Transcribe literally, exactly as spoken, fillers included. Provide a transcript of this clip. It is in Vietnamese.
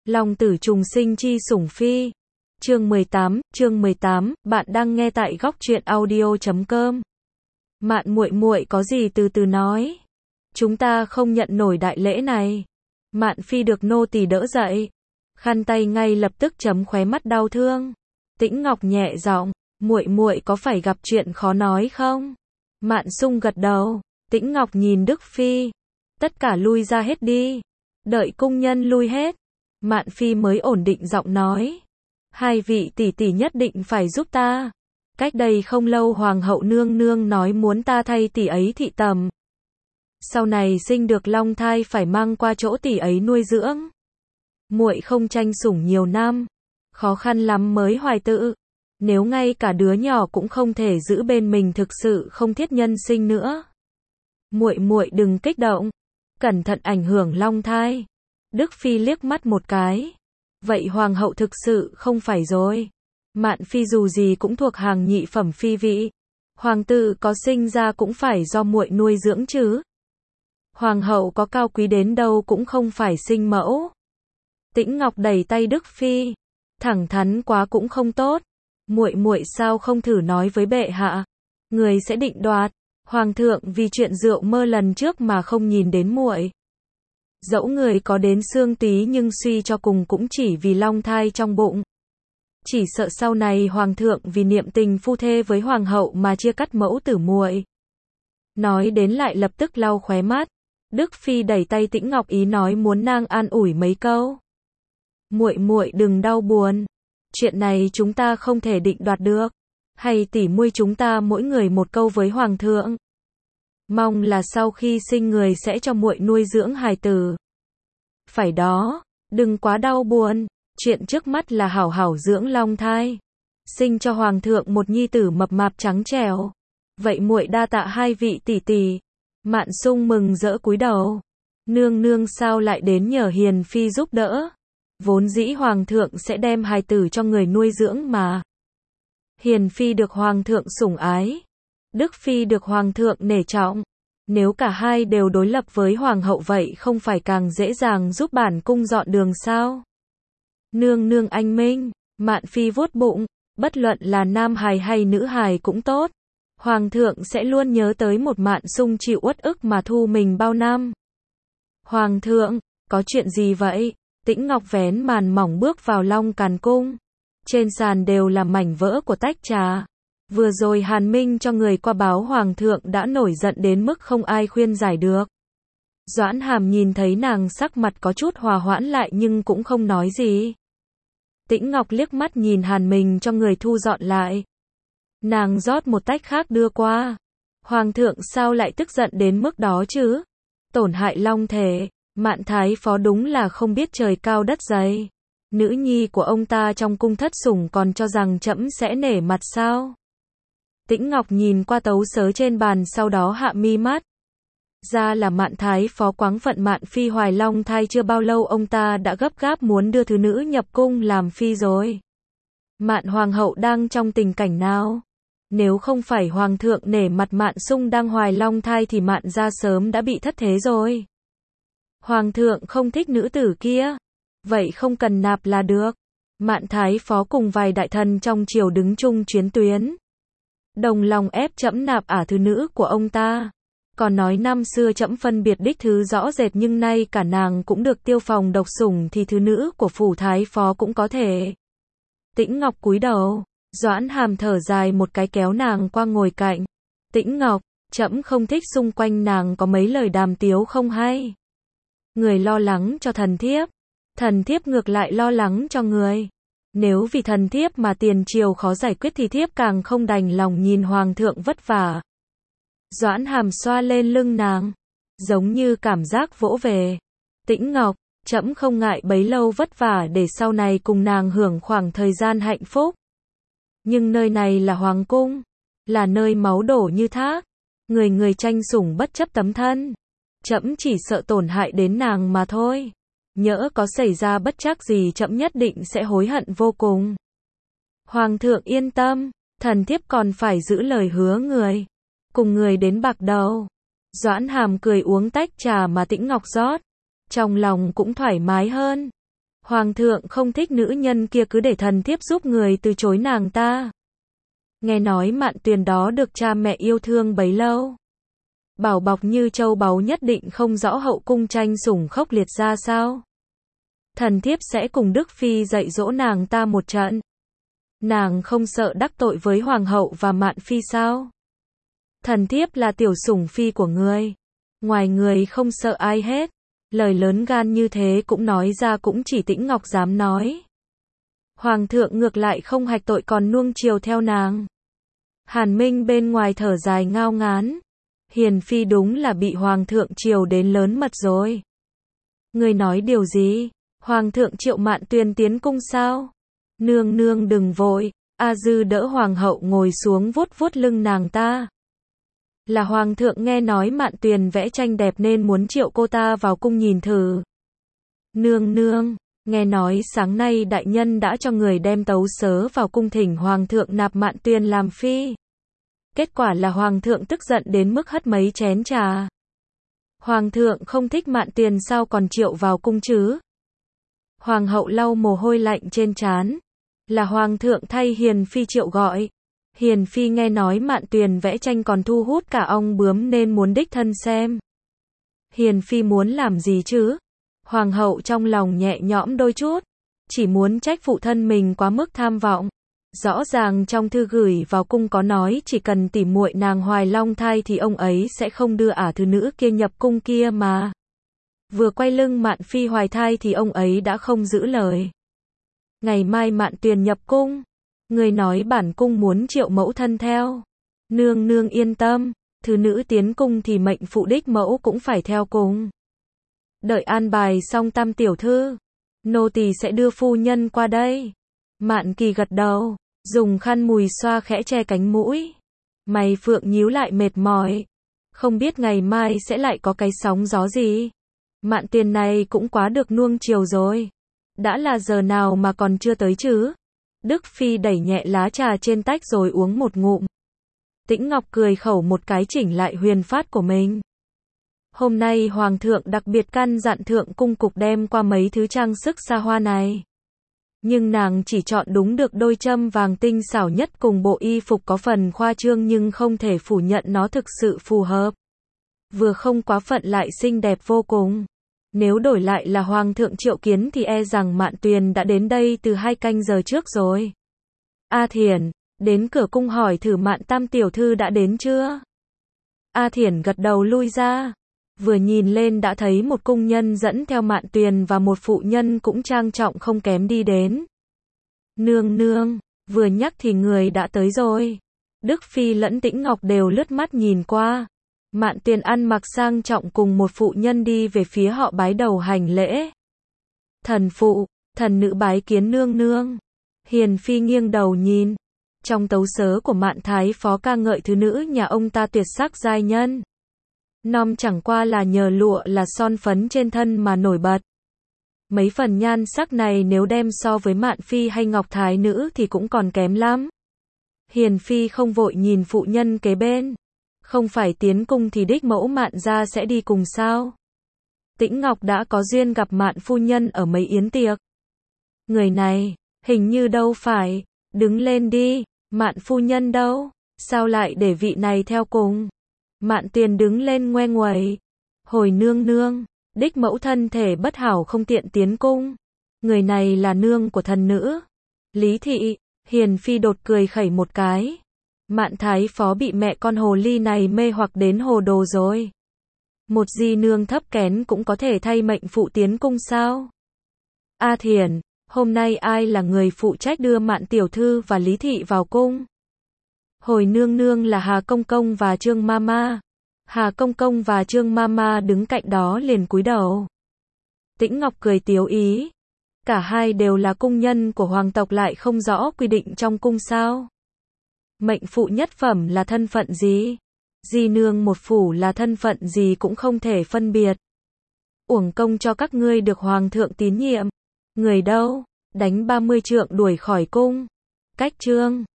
Long tử trùng sinh chi sủng phi. Chương mười tám, chương mười tám, bạn đang nghe tại góc truyện audio chấm com. Mạn muội muội có gì từ từ nói. Chúng ta không nhận nổi đại lễ này. Mạn phi được nô tỳ đỡ dậy. Khăn tay ngay lập tức chấm khóe mắt đau thương. Tĩnh Ngọc nhẹ giọng, muội muội có phải gặp chuyện khó nói không? Mạn Sung gật đầu. Tĩnh Ngọc nhìn Đức Phi. Tất cả lui ra hết đi. Đợi cung nhân lui hết. Mạn Phi mới ổn định giọng nói. Hai vị tỷ tỷ nhất định phải giúp ta. Cách đây không lâu hoàng hậu nương nương nói muốn ta thay tỷ ấy thị tầm. Sau này sinh được long thai phải mang qua chỗ tỷ ấy nuôi dưỡng. Muội không tranh sủng nhiều năm, khó khăn lắm mới hoài tự. Nếu ngay cả đứa nhỏ cũng không thể giữ bên mình thực sự không thiết nhân sinh nữa. Muội muội đừng kích động, cẩn thận ảnh hưởng long thai. Đức Phi liếc mắt một cái. Vậy hoàng hậu thực sự không phải rồi. Mạn Phi dù gì cũng thuộc hàng nhị phẩm phi vị. Hoàng tử có sinh ra cũng phải do muội nuôi dưỡng chứ. Hoàng hậu có cao quý đến đâu cũng không phải sinh mẫu. Tĩnh Ngọc đẩy tay Đức Phi. Thẳng thắn quá cũng không tốt. Muội muội sao không thử nói với bệ hạ. Người sẽ định đoạt. Hoàng thượng vì chuyện rượu mơ lần trước mà không nhìn đến muội. Dẫu người có đến xương tí nhưng suy cho cùng cũng chỉ vì long thai trong bụng. Chỉ sợ sau này hoàng thượng vì niệm tình phu thê với hoàng hậu mà chia cắt mẫu tử muội. Nói đến lại lập tức lau khóe mắt. Đức Phi đẩy tay Tĩnh Ngọc ý nói muốn nàng an ủi mấy câu. Muội muội đừng đau buồn. Chuyện này chúng ta không thể định đoạt được. Hay tỉ muội chúng ta mỗi người một câu với hoàng thượng. Mong là sau khi sinh người sẽ cho muội nuôi dưỡng hài tử. Phải đó, đừng quá đau buồn. Chuyện trước mắt là hảo hảo dưỡng long thai. Sinh cho hoàng thượng một nhi tử mập mạp trắng trẻo. Vậy muội đa tạ hai vị tỷ tỷ. Mạn Sung mừng rỡ cúi đầu. Nương nương sao lại đến nhờ Hiền Phi giúp đỡ. Vốn dĩ hoàng thượng sẽ đem hài tử cho người nuôi dưỡng mà. Hiền Phi được hoàng thượng sủng ái. Đức Phi được hoàng thượng nể trọng. Nếu cả hai đều đối lập với hoàng hậu vậy không phải càng dễ dàng giúp bản cung dọn đường sao? Nương nương anh minh. Mạn Phi vuốt bụng. Bất luận là nam hài hay nữ hài cũng tốt. Hoàng thượng sẽ luôn nhớ tới một Mạn Sung chịu uất ức mà thu mình bao năm. Hoàng thượng, có chuyện gì vậy? Tĩnh Ngọc vén màn mỏng bước vào Long Càn Cung. Trên sàn đều là mảnh vỡ của tách trà. Vừa rồi Hàn Minh cho người qua báo hoàng thượng đã nổi giận đến mức không ai khuyên giải được. Doãn Hàm nhìn thấy nàng sắc mặt có chút hòa hoãn lại nhưng cũng không nói gì. Tĩnh Ngọc liếc mắt nhìn Hàn Minh cho người thu dọn lại. Nàng rót một tách khác đưa qua. Hoàng thượng sao lại tức giận đến mức đó chứ? Tổn hại long thể. Mạn thái phó đúng là không biết trời cao đất dày. Nữ nhi của ông ta trong cung thất sủng còn cho rằng trẫm sẽ nể mặt sao? Tĩnh Ngọc nhìn qua tấu sớ trên bàn sau đó hạ mi mắt. Ra là Mạn thái phó quáng phận Mạn Phi hoài long thai chưa bao lâu ông ta đã gấp gáp muốn đưa thứ nữ nhập cung làm phi rồi. Mạn hoàng hậu đang trong tình cảnh nào? Nếu không phải hoàng thượng nể mặt Mạn Sung đang hoài long thai thì Mạn gia sớm đã bị thất thế rồi. Hoàng thượng không thích nữ tử kia. Vậy không cần nạp là được. Mạn thái phó cùng vài đại thần trong triều đứng chung chuyến tuyến. Đồng lòng ép trẫm nạp ả thứ nữ của ông ta. Còn nói năm xưa trẫm phân biệt đích thứ rõ rệt nhưng nay cả nàng cũng được tiêu phòng độc sủng thì thứ nữ của phủ thái phó cũng có thể. Tĩnh Ngọc cúi đầu. Doãn Hàm thở dài một cái kéo nàng qua ngồi cạnh. Tĩnh Ngọc, trẫm không thích xung quanh nàng có mấy lời đàm tiếu không hay. Người lo lắng cho thần thiếp. Thần thiếp ngược lại lo lắng cho người. Nếu vì thần thiếp mà tiền triều khó giải quyết thì thiếp càng không đành lòng nhìn hoàng thượng vất vả. Doãn Hàm xoa lên lưng nàng. Giống như cảm giác vỗ về. Tĩnh Ngọc, trẫm không ngại bấy lâu vất vả để sau này cùng nàng hưởng khoảng thời gian hạnh phúc. Nhưng nơi này là hoàng cung. Là nơi máu đổ như thác. Người người tranh sủng bất chấp tấm thân. Trẫm chỉ sợ tổn hại đến nàng mà thôi. Nhỡ có xảy ra bất trắc gì trẫm nhất định sẽ hối hận vô cùng. Hoàng thượng yên tâm. Thần thiếp còn phải giữ lời hứa người. Cùng người đến bạc đầu. Doãn Hàm cười uống tách trà mà Tĩnh Ngọc rót. Trong lòng cũng thoải mái hơn. Hoàng thượng không thích nữ nhân kia cứ để thần thiếp giúp người từ chối nàng ta. Nghe nói Mạn Tuyền đó được cha mẹ yêu thương bấy lâu, bảo bọc như châu báu, nhất định không rõ hậu cung tranh sủng khốc liệt ra sao. Thần thiếp sẽ cùng Đức Phi dạy dỗ nàng ta một trận. Nàng không sợ đắc tội với Hoàng hậu và Mạn Phi sao? Thần thiếp là tiểu sủng phi của ngươi, ngoài người không sợ ai hết. Lời lớn gan như thế cũng nói ra, cũng chỉ Tĩnh Ngọc dám nói. Hoàng thượng ngược lại không hạch tội còn nuông chiều theo nàng. Hàn Minh bên ngoài thở dài ngao ngán. Hiền Phi đúng là bị Hoàng thượng chiều đến lớn mật rồi. Ngươi nói điều gì? Hoàng thượng triệu Mạn Tuyền tiến cung sao? Nương nương đừng vội. A Dư đỡ Hoàng hậu ngồi xuống vuốt vuốt lưng nàng ta. Là Hoàng thượng nghe nói Mạn Tuyền vẽ tranh đẹp nên muốn triệu cô ta vào cung nhìn thử. Nương nương, nghe nói sáng nay đại nhân đã cho người đem tấu sớ vào cung thỉnh Hoàng thượng nạp Mạn Tuyền làm phi. Kết quả là Hoàng thượng tức giận đến mức hất mấy chén trà. Hoàng thượng không thích Mạn Tuyền sao còn triệu vào cung chứ? Hoàng hậu lau mồ hôi lạnh trên trán. Là Hoàng thượng thay Hiền Phi triệu gọi. Hiền Phi nghe nói Mạn Tuyền vẽ tranh còn thu hút cả ong bướm nên muốn đích thân xem. Hiền Phi muốn làm gì chứ? Hoàng hậu trong lòng nhẹ nhõm đôi chút, chỉ muốn trách phụ thân mình quá mức tham vọng. Rõ ràng trong thư gửi vào cung có nói chỉ cần tỉ muội nàng hoài long thai thì ông ấy sẽ không đưa ả thứ nữ kia nhập cung kia mà. Vừa quay lưng Mạn Phi hoài thai thì ông ấy đã không giữ lời. Ngày mai Mạn Tuyền nhập cung, người nói bản cung muốn triệu mẫu thân theo. Nương nương yên tâm, thứ nữ tiến cung thì mệnh phụ đích mẫu cũng phải theo cùng. Đợi an bài xong tam tiểu thư, nô tỳ sẽ đưa phu nhân qua đây. Mạn Kỳ gật đầu, dùng khăn mùi xoa khẽ che cánh mũi. Mày phượng nhíu lại mệt mỏi. Không biết ngày mai sẽ lại có cái sóng gió gì. Mạn Tuyền này cũng quá được nuông chiều rồi. Đã là giờ nào mà còn chưa tới chứ? Đức Phi đẩy nhẹ lá trà trên tách rồi uống một ngụm. Tĩnh Ngọc cười khẩu một cái chỉnh lại huyền phát của mình. Hôm nay Hoàng thượng đặc biệt căn dặn thượng cung cục đem qua mấy thứ trang sức xa hoa này. Nhưng nàng chỉ chọn đúng được đôi châm vàng tinh xảo nhất cùng bộ y phục có phần khoa trương nhưng không thể phủ nhận nó thực sự phù hợp. Vừa không quá phận lại xinh đẹp vô cùng. Nếu đổi lại là Hoàng thượng triệu kiến thì e rằng Mạn Tuyền đã đến đây từ hai canh giờ trước rồi. A Thiển, đến cửa cung hỏi thử Mạn tam tiểu thư đã đến chưa? A Thiển gật đầu lui ra. Vừa nhìn lên đã thấy một cung nhân dẫn theo Mạn Tuyền và một phụ nhân cũng trang trọng không kém đi đến. Nương nương, vừa nhắc thì người đã tới rồi. Đức Phi lẫn Tĩnh Ngọc đều lướt mắt nhìn qua. Mạn Tuyền ăn mặc sang trọng cùng một phụ nhân đi về phía họ bái đầu hành lễ. Thần phụ, thần nữ bái kiến nương nương. Hiền Phi nghiêng đầu nhìn. Trong tấu sớ của Mạn Thái Phó ca ngợi thứ nữ nhà ông ta tuyệt sắc giai nhân. Nom chẳng qua là nhờ lụa là son phấn trên thân mà nổi bật. Mấy phần nhan sắc này nếu đem so với Mạn Phi hay Ngọc Thái nữ thì cũng còn kém lắm. Hiền Phi không vội nhìn phụ nhân kế bên. Không phải tiến cung thì đích mẫu Mạn gia sẽ đi cùng sao? Tĩnh Ngọc đã có duyên gặp Mạn phu nhân ở mấy yến tiệc. Người này, hình như đâu phải, đứng lên đi, Mạn phu nhân đâu, sao lại để vị này theo cùng? Mạn Tuyền đứng lên ngoe nguẩy. Hồi nương nương, đích mẫu thân thể bất hảo không tiện tiến cung. Người này là nương của thần nữ. Lý thị, Hiền Phi đột cười khẩy một cái. Mạn Thái Phó bị mẹ con hồ ly này mê hoặc đến hồ đồ rồi. Một di nương thấp kén cũng có thể thay mệnh phụ tiến cung sao? A Thiển, hôm nay ai là người phụ trách đưa Mạn tiểu thư và Lý thị vào cung? Hồi nương nương là Hà Công Công và Trương Mama. Hà Công Công và Trương Mama đứng cạnh đó liền cúi đầu. Tĩnh Ngọc cười tiếu ý. Cả hai đều là cung nhân của hoàng tộc lại không rõ quy định trong cung sao? Mệnh phụ nhất phẩm là thân phận gì? Di nương một phủ là thân phận gì cũng không thể phân biệt. Uổng công cho các ngươi được hoàng thượng tín nhiệm. Người đâu? Đánh ba mươi trượng đuổi khỏi cung. Cách trương.